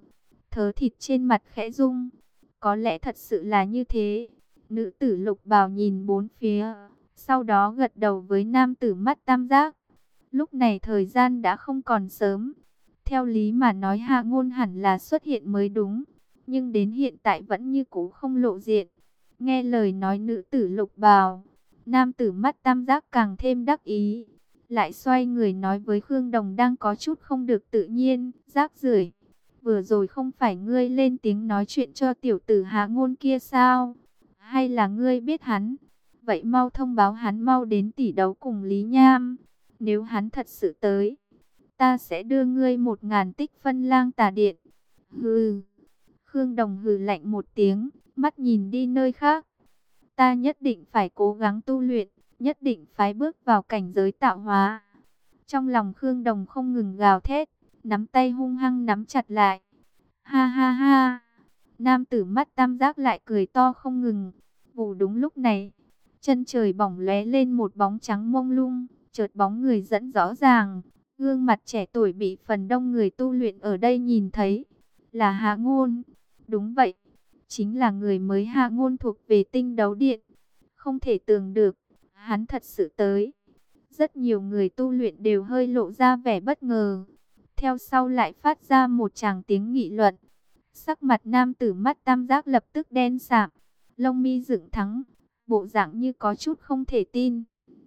thớ thịt trên mặt khẽ rung. Có lẽ thật sự là như thế. Nữ tử lục bào nhìn bốn phía, sau đó gật đầu với nam tử mắt tam giác. Lúc này thời gian đã không còn sớm. Theo lý mà nói Hạ Ngôn hẳn là xuất hiện mới đúng, nhưng đến hiện tại vẫn như cũ không lộ diện. Nghe lời nói nữ tử lục bào, nam tử mắt tam giác càng thêm đắc ý. Lại xoay người nói với Khương Đồng đang có chút không được tự nhiên, rác rưởi. Vừa rồi không phải ngươi lên tiếng nói chuyện cho tiểu tử Hạ Ngôn kia sao? Hay là ngươi biết hắn? Vậy mau thông báo hắn mau đến tỷ đấu cùng Lý Nham. Nếu hắn thật sự tới, ta sẽ đưa ngươi 1.000 tích phân Lang Tà Điện. Hừ. Khương Đồng hừ lạnh một tiếng, mắt nhìn đi nơi khác. Ta nhất định phải cố gắng tu luyện, nhất định phải bước vào cảnh giới tạo hóa. Trong lòng Khương Đồng không ngừng gào thét, nắm tay hung hăng nắm chặt lại. Ha ha ha. Nam tử mắt tam giác lại cười to không ngừng. Vụ đúng lúc này, chân trời bỗng lóe lên một bóng trắng mông lung, chợt bóng người dẫn rõ ràng. Gương mặt trẻ tuổi bị phần đông người tu luyện ở đây nhìn thấy. Là Hạ Ngôn. Đúng vậy. Chính là người mới Hạ Ngôn thuộc về Tinh Đấu Điện. Không thể tưởng được. Hắn thật sự tới. Rất nhiều người tu luyện đều hơi lộ ra vẻ bất ngờ. Theo sau lại phát ra một tràng tiếng nghị luận. Sắc mặt nam tử mắt tam giác lập tức đen sạm. Lông mi dựng thẳng. Bộ dạng như có chút không thể tin.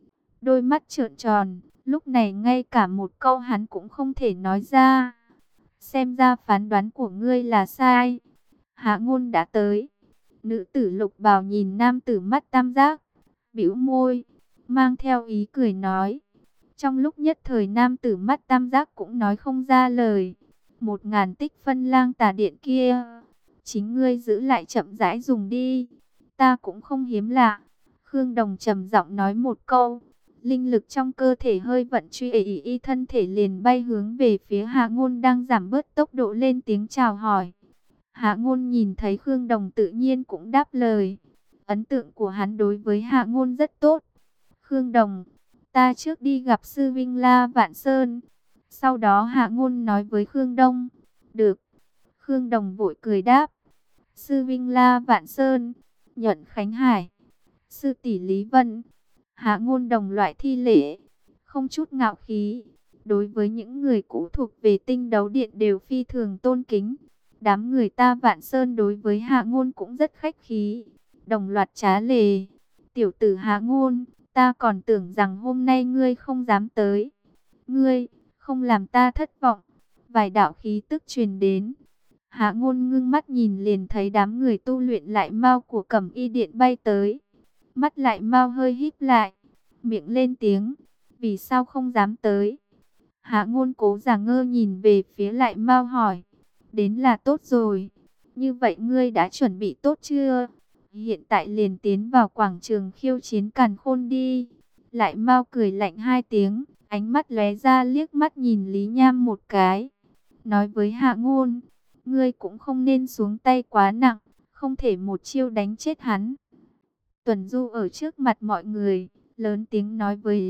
Đôi mắt trợn tròn. Lúc này ngay cả một câu hắn cũng không thể nói ra. Xem ra phán đoán của ngươi là sai. Hạ Ngôn đã tới. Nữ tử lục bào nhìn nam tử mắt tam giác. Bĩu môi. Mang theo ý cười nói. Trong lúc nhất thời nam tử mắt tam giác cũng nói không ra lời. 1000 tích phân lang tà điện kia. Chính ngươi giữ lại chậm rãi dùng đi. Ta cũng không hiếm lạ. Khương Đồng trầm giọng nói một câu. Linh lực trong cơ thể hơi vận truy y thân thể liền bay hướng về phía Hạ Ngôn đang giảm bớt tốc độ lên tiếng chào hỏi. Hạ Ngôn nhìn thấy Khương Đồng tự nhiên cũng đáp lời. Ấn tượng của hắn đối với Hạ Ngôn rất tốt. Khương Đồng, ta trước đi gặp sư Vinh La Vạn Sơn. Sau đó Hạ Ngôn nói với Khương Đông. Được. Khương Đồng vội cười đáp. Sư Vinh La Vạn Sơn, Nhuận Khánh Hải, sư tỷ Lý Vân. Hạ Ngôn đồng loại thi lễ, không chút ngạo khí. Đối với những người cũ thuộc về Tinh Đấu Điện đều phi thường tôn kính. Đám người ta Vạn Sơn đối với Hạ Ngôn cũng rất khách khí. Đồng loạt trá lề. Tiểu tử Hạ Ngôn, ta còn tưởng rằng hôm nay ngươi không dám tới. Ngươi, không làm ta thất vọng. Vài đạo khí tức truyền đến. Hạ Ngôn ngưng mắt nhìn liền thấy đám người tu luyện lại mau của Cẩm Y Điện bay tới. Mắt lại mau hơi híp lại, miệng lên tiếng, vì sao không dám tới? Hạ Ngôn cố giả ngơ nhìn về phía lại mau hỏi, đến là tốt rồi, như vậy ngươi đã chuẩn bị tốt chưa? Hiện tại liền tiến vào quảng trường khiêu chiến càn khôn đi. Lại mau cười lạnh hai tiếng, ánh mắt lóe ra liếc mắt nhìn Lý Nham một cái. Nói với Hạ Ngôn, ngươi cũng không nên xuống tay quá nặng, không thể một chiêu đánh chết hắn. Tuần Du ở trước mặt mọi người, lớn tiếng nói với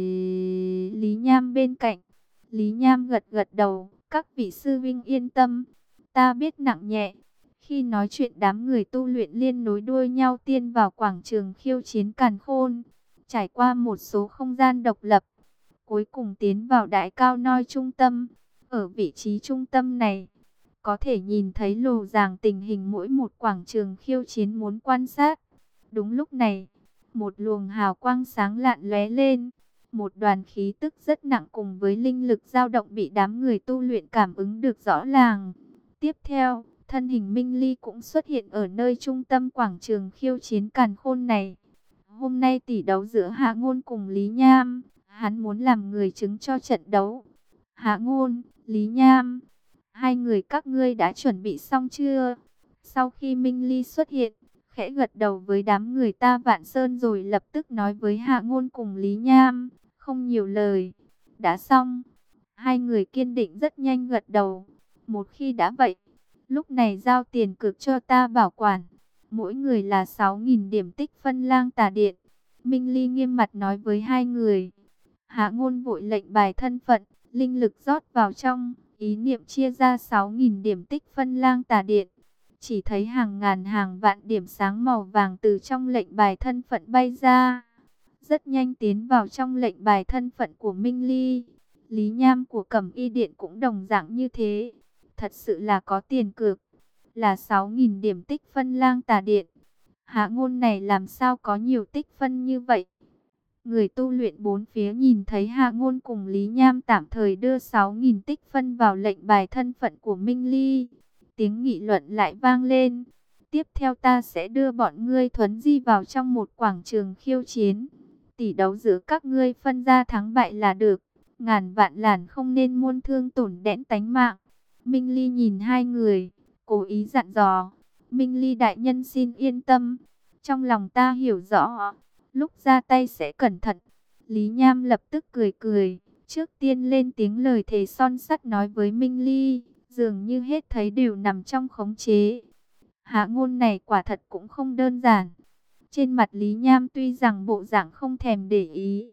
Lý Nham bên cạnh. Lý Nham gật gật đầu, các vị sư vinh yên tâm, ta biết nặng nhẹ. Khi nói chuyện đám người tu luyện liên nối đuôi nhau tiên vào quảng trường khiêu chiến càn khôn, trải qua một số không gian độc lập, cuối cùng tiến vào đại cao noi trung tâm. Ở vị trí trung tâm này, có thể nhìn thấy lồ ràng tình hình mỗi một quảng trường khiêu chiến muốn quan sát. Đúng lúc này, một luồng hào quang sáng lạn lóe lên, một đoàn khí tức rất nặng cùng với linh lực dao động bị đám người tu luyện cảm ứng được rõ ràng. Tiếp theo, thân hình Minh Ly cũng xuất hiện ở nơi trung tâm quảng trường khiêu chiến càn khôn này. Hôm nay tỷ đấu giữa Hạ Ngôn cùng Lý Nham, hắn muốn làm người chứng cho trận đấu. Hạ Ngôn, Lý Nham, hai người các ngươi đã chuẩn bị xong chưa? Sau khi Minh Ly xuất hiện, khẽ gật đầu với đám người ta Vạn Sơn rồi lập tức nói với Hạ Ngôn cùng Lý Nham, không nhiều lời. Đã xong. Hai người kiên định rất nhanh gật đầu. Một khi đã vậy, lúc này giao tiền cược cho ta bảo quản. Mỗi người là 6.000 điểm tích phân lang tà điện. Minh Ly nghiêm mặt nói với hai người. Hạ Ngôn vội lệnh bài thân phận, linh lực rót vào trong, ý niệm chia ra 6.000 điểm tích phân lang tà điện. Chỉ thấy hàng ngàn hàng vạn điểm sáng màu vàng từ trong lệnh bài thân phận bay ra. Rất nhanh tiến vào trong lệnh bài thân phận của Minh Ly. Lý Nham của Cẩm Y Điện cũng đồng dạng như thế. Thật sự là có tiền cược. Là 6.000 điểm tích phân lang tà điện. Hạ Ngôn này làm sao có nhiều tích phân như vậy? Người tu luyện bốn phía nhìn thấy Hạ Ngôn cùng Lý Nham tạm thời đưa 6.000 tích phân vào lệnh bài thân phận của Minh Ly. Tiếng nghị luận lại vang lên. Tiếp theo ta sẽ đưa bọn ngươi thuấn di vào trong một quảng trường khiêu chiến. Tỷ đấu giữa các ngươi phân ra thắng bại là được. Ngàn vạn làn không nên muôn thương tổn đẽn tánh mạng. Minh Ly nhìn hai người, cố ý dặn dò. Minh Ly đại nhân xin yên tâm. Trong lòng ta hiểu rõ. Lúc ra tay sẽ cẩn thận. Lý Nham lập tức cười cười. Trước tiên lên tiếng lời thề son sắt nói với Minh Ly. Dường như hết thấy đều nằm trong khống chế. Hạ Ngôn này quả thật cũng không đơn giản. Trên mặt Lý Nham tuy rằng bộ dạng không thèm để ý,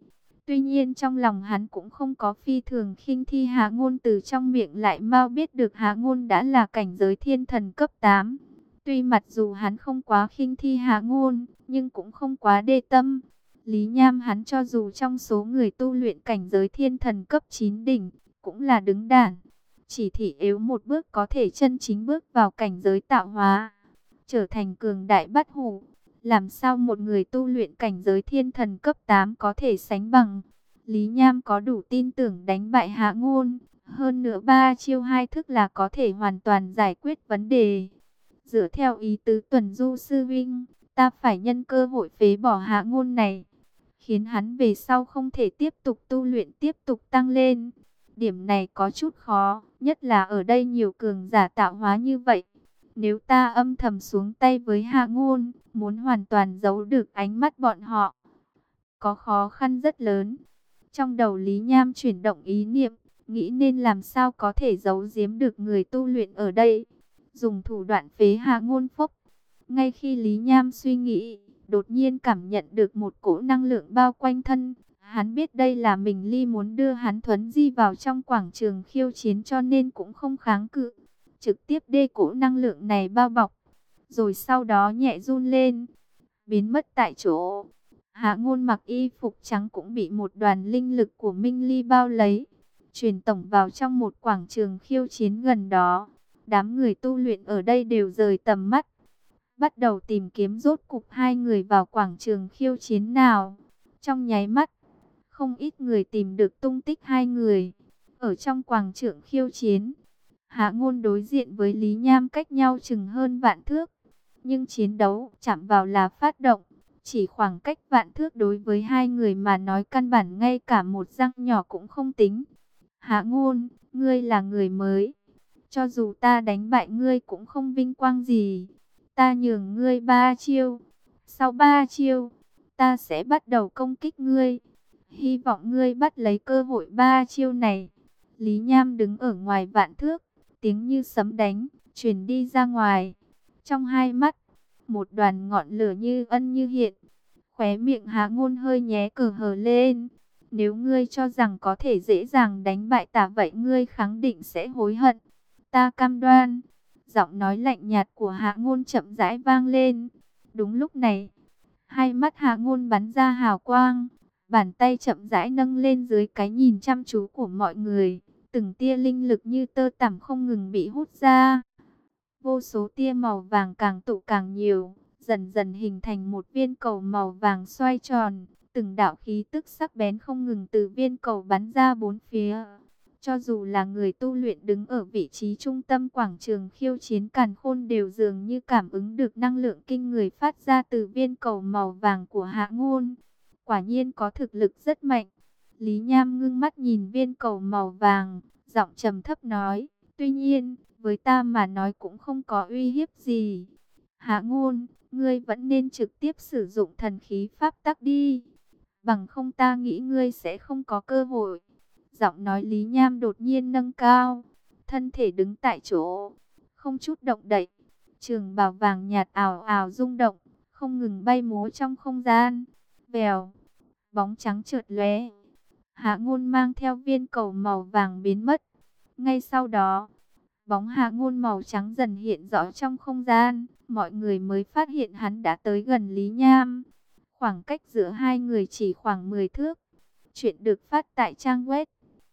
Tuy nhiên trong lòng hắn cũng không có phi thường khinh thi Hạ Ngôn, từ trong miệng lại mau biết được Hạ Ngôn đã là cảnh giới thiên thần cấp 8. Tuy mặc dù hắn không quá khinh thi Hạ Ngôn, nhưng cũng không quá đê tâm. Lý Nham hắn cho dù trong số người tu luyện cảnh giới thiên thần cấp 9 đỉnh, cũng là đứng đản. Chỉ thị yếu một bước có thể chân chính bước vào cảnh giới tạo hóa, trở thành cường đại bát hủ. Làm sao một người tu luyện cảnh giới thiên thần cấp 8 có thể sánh bằng? Lý Nham có đủ tin tưởng đánh bại Hạ Ngôn. Hơn nữa 3 chiêu 2 thức là có thể hoàn toàn giải quyết vấn đề. Dựa theo ý tứ Tuần Du sư vinh, ta phải nhân cơ hội phế bỏ Hạ Ngôn này, khiến hắn về sau không thể tiếp tục tu luyện, tiếp tục tăng lên. Điểm này có chút khó, nhất là ở đây nhiều cường giả tạo hóa như vậy. Nếu ta âm thầm xuống tay với Hạ Ngôn, muốn hoàn toàn giấu được ánh mắt bọn họ, có khó khăn rất lớn. Trong đầu Lý Nham chuyển động ý niệm, nghĩ nên làm sao có thể giấu giếm được người tu luyện ở đây. Dùng thủ đoạn phế Hạ Ngôn phốc. Ngay khi Lý Nham suy nghĩ, đột nhiên cảm nhận được một cỗ năng lượng bao quanh thân. Hắn biết đây là mình Ly muốn đưa hắn thuấn di vào trong quảng trường khiêu chiến, cho nên cũng không kháng cự. Trực tiếp đê cỗ năng lượng này bao bọc, rồi sau đó nhẹ run lên, biến mất tại chỗ. Hạ Ngôn mặc y phục trắng cũng bị một đoàn linh lực của Minh Ly bao lấy, truyền tổng vào trong một quảng trường khiêu chiến gần đó. Đám người tu luyện ở đây đều rời tầm mắt, bắt đầu tìm kiếm rốt cục hai người vào quảng trường khiêu chiến nào. Trong nháy mắt, không ít người tìm được tung tích hai người. Ở trong quảng trường khiêu chiến, Hạ Ngôn đối diện với Lý Nham cách nhau chừng hơn vạn thước. Nhưng chiến đấu chạm vào là phát động. Chỉ khoảng cách vạn thước đối với hai người mà nói căn bản ngay cả một răng nhỏ cũng không tính. Hạ Ngôn, ngươi là người mới. Cho dù ta đánh bại ngươi cũng không vinh quang gì. Ta nhường ngươi 3 chiêu. Sau 3 chiêu, ta sẽ bắt đầu công kích ngươi. Hy vọng ngươi bắt lấy cơ hội 3 chiêu này. Lý Nham đứng ở ngoài vạn thước, tiếng như sấm đánh, truyền đi ra ngoài. Trong hai mắt, một đoàn ngọn lửa như ân như hiện. Khóe miệng Hạ Ngôn hơi nhé cờ hờ lên. Nếu ngươi cho rằng có thể dễ dàng đánh bại ta vậy ngươi khẳng định sẽ hối hận. Ta cam đoan. Giọng nói lạnh nhạt của Hạ Ngôn chậm rãi vang lên. Đúng lúc này, hai mắt Hạ Ngôn bắn ra hào quang. Bàn tay chậm rãi nâng lên dưới cái nhìn chăm chú của mọi người. Từng tia linh lực như tơ tằm không ngừng bị hút ra. Vô số tia màu vàng càng tụ càng nhiều, dần dần hình thành một viên cầu màu vàng xoay tròn. Từng đạo khí tức sắc bén không ngừng từ viên cầu bắn ra bốn phía. Cho dù là người tu luyện đứng ở vị trí trung tâm quảng trường khiêu chiến càn khôn đều dường như cảm ứng được năng lượng kinh người phát ra từ viên cầu màu vàng của Hạ Ngôn. Quả nhiên có thực lực rất mạnh. Lý Nham ngưng mắt nhìn viên cầu màu vàng, giọng trầm thấp nói, tuy nhiên, với ta mà nói cũng không có uy hiếp gì. Hạ Ngôn, ngươi vẫn nên trực tiếp sử dụng thần khí pháp tắc đi. Bằng không ta nghĩ ngươi sẽ không có cơ hội. Giọng nói Lý Nham đột nhiên nâng cao, thân thể đứng tại chỗ, không chút động đậy. Trường bào vàng nhạt ào ào rung động, không ngừng bay múa trong không gian. Vèo, bóng trắng chợt lóe. Hạ Ngôn mang theo viên cầu màu vàng biến mất. Ngay sau đó, bóng Hạ Ngôn màu trắng dần hiện rõ trong không gian. Mọi người mới phát hiện hắn đã tới gần Lý Nham. Khoảng cách giữa hai người chỉ khoảng 10 thước. Chuyện được phát tại trang web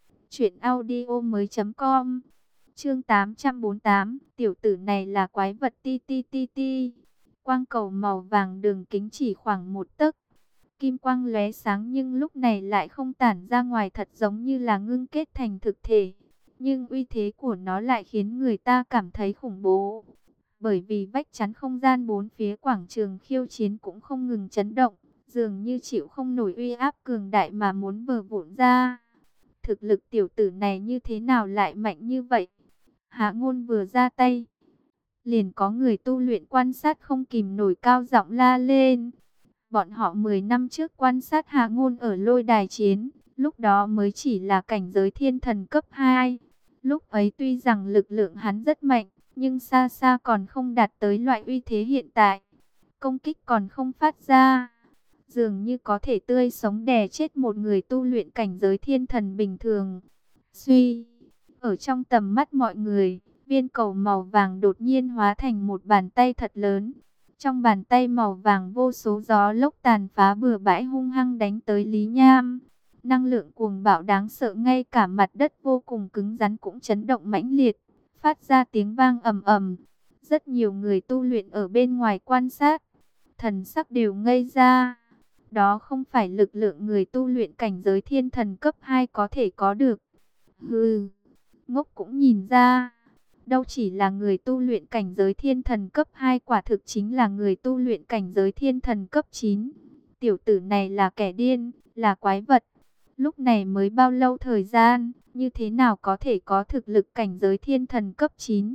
truyệnaudiomoi.com. Chương 848, tiểu tử này là quái vật ti ti ti ti. Quang cầu màu vàng đường kính chỉ khoảng 1 tấc. Kim quang lóe sáng nhưng lúc này lại không tản ra ngoài, thật giống như là ngưng kết thành thực thể. Nhưng uy thế của nó lại khiến người ta cảm thấy khủng bố. Bởi vì vách chắn không gian bốn phía quảng trường khiêu chiến cũng không ngừng chấn động, dường như chịu không nổi uy áp cường đại mà muốn vỡ vụn ra. Thực lực tiểu tử này như thế nào lại mạnh như vậy? Hạ Ngôn vừa ra tay, liền có người tu luyện quan sát không kìm nổi cao giọng la lên. Bọn họ 10 năm trước quan sát Hạ Ngôn ở lôi đài chiến, lúc đó mới chỉ là cảnh giới thiên thần cấp 2. Lúc ấy tuy rằng lực lượng hắn rất mạnh, nhưng xa xa còn không đạt tới loại uy thế hiện tại. Công kích còn không phát ra. dường như có thể tươi sống đè chết một người tu luyện cảnh giới thiên thần bình thường. Suy, ở trong tầm mắt mọi người, viên cầu màu vàng đột nhiên hóa thành một bàn tay thật lớn. Trong bàn tay màu vàng vô số gió lốc tàn phá bừa bãi hung hăng đánh tới Lý Nham. Năng lượng cuồng bạo đáng sợ, ngay cả mặt đất vô cùng cứng rắn cũng chấn động mãnh liệt, phát ra tiếng vang ầm ầm. Rất nhiều người tu luyện ở bên ngoài quan sát, thần sắc đều ngây ra. Đó không phải lực lượng người tu luyện cảnh giới thiên thần cấp 2 có thể có được. Hừ, ngốc cũng nhìn ra. Đâu chỉ là người tu luyện cảnh giới thiên thần cấp 2, quả thực chính là người tu luyện cảnh giới thiên thần cấp 9. Tiểu tử này là kẻ điên, là quái vật. Lúc này mới bao lâu thời gian, như thế nào có thể có thực lực cảnh giới thiên thần cấp 9?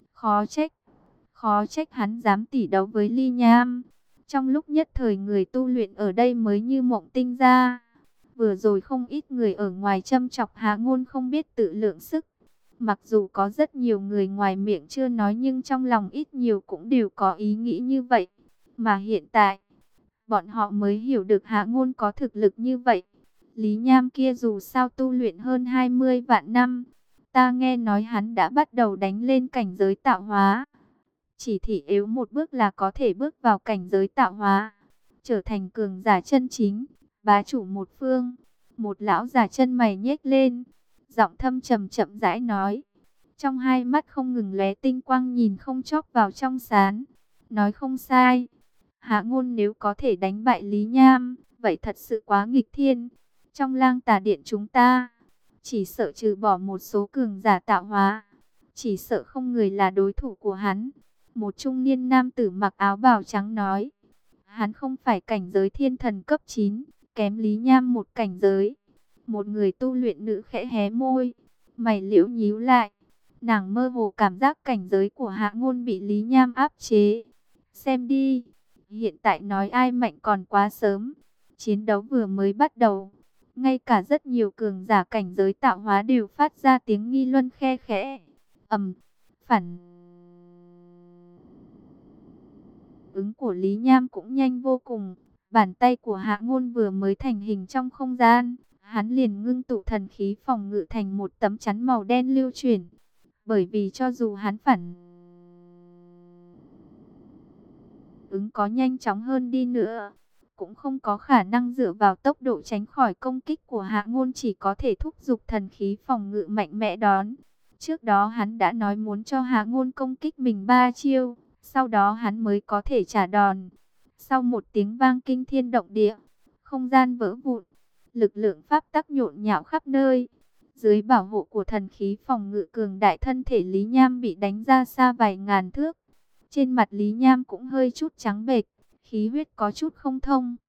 Khó trách hắn dám tỷ đấu với Ly Nham. Trong lúc nhất thời người tu luyện ở đây mới như mộng tinh ra. Vừa rồi không ít người ở ngoài châm chọc Hạ Ngôn không biết tự lượng sức. Mặc dù có rất nhiều người ngoài miệng chưa nói nhưng trong lòng ít nhiều cũng đều có ý nghĩ như vậy. Mà hiện tại, bọn họ mới hiểu được Hạ Ngôn có thực lực như vậy. Lý Nham kia dù sao tu luyện hơn 20 vạn năm. Ta nghe nói hắn đã bắt đầu đánh lên cảnh giới tạo hóa. Chỉ thị yếu một bước là có thể bước vào cảnh giới tạo hóa, trở thành cường giả chân chính, bá chủ một phương. Một lão già chân mày nhếch lên, giọng thâm trầm chậm rãi nói. Trong hai mắt không ngừng lóe tinh quang nhìn không chóp vào trong sáng. Nói không sai, Hạ Ngôn nếu có thể đánh bại Lý Nham, vậy thật sự quá nghịch thiên. Trong Lang Tà Điện chúng ta, chỉ sợ trừ bỏ một số cường giả tạo hóa, chỉ sợ không người là đối thủ của hắn. Một trung niên nam tử mặc áo bào trắng nói. Hắn không phải cảnh giới thiên thần cấp 9, kém Lý Nham một cảnh giới. Một người tu luyện nữ khẽ hé môi, mày liễu nhíu lại. Nàng mơ hồ cảm giác cảnh giới của Hạ Ngôn bị Lý Nham áp chế. Xem đi, hiện tại nói ai mạnh còn quá sớm. Chiến đấu vừa mới bắt đầu, ngay cả rất nhiều cường giả cảnh giới tạo hóa đều phát ra tiếng nghi luân khe khẽ. Phản ứng của Lý Nham cũng nhanh vô cùng. Bàn tay của Hạ Ngôn vừa mới thành hình trong không gian, hắn liền ngưng tụ thần khí phòng ngự thành một tấm chắn màu đen lưu chuyển. Bởi vì cho dù hắn phản ứng có nhanh chóng hơn đi nữa, cũng không có khả năng dựa vào tốc độ tránh khỏi công kích của Hạ Ngôn, chỉ có thể thúc giục thần khí phòng ngự mạnh mẽ đón. Trước đó hắn đã nói muốn cho Hạ Ngôn công kích mình 3 chiêu, sau đó hắn mới có thể trả đòn. Sau một tiếng vang kinh thiên động địa, không gian vỡ vụn, lực lượng pháp tắc nhộn nhạo khắp nơi. Dưới bảo hộ của thần khí phòng ngự cường đại, thân thể Lý Nham bị đánh ra xa vài ngàn thước. Trên mặt Lý Nham cũng hơi chút trắng bệch, khí huyết có chút không thông.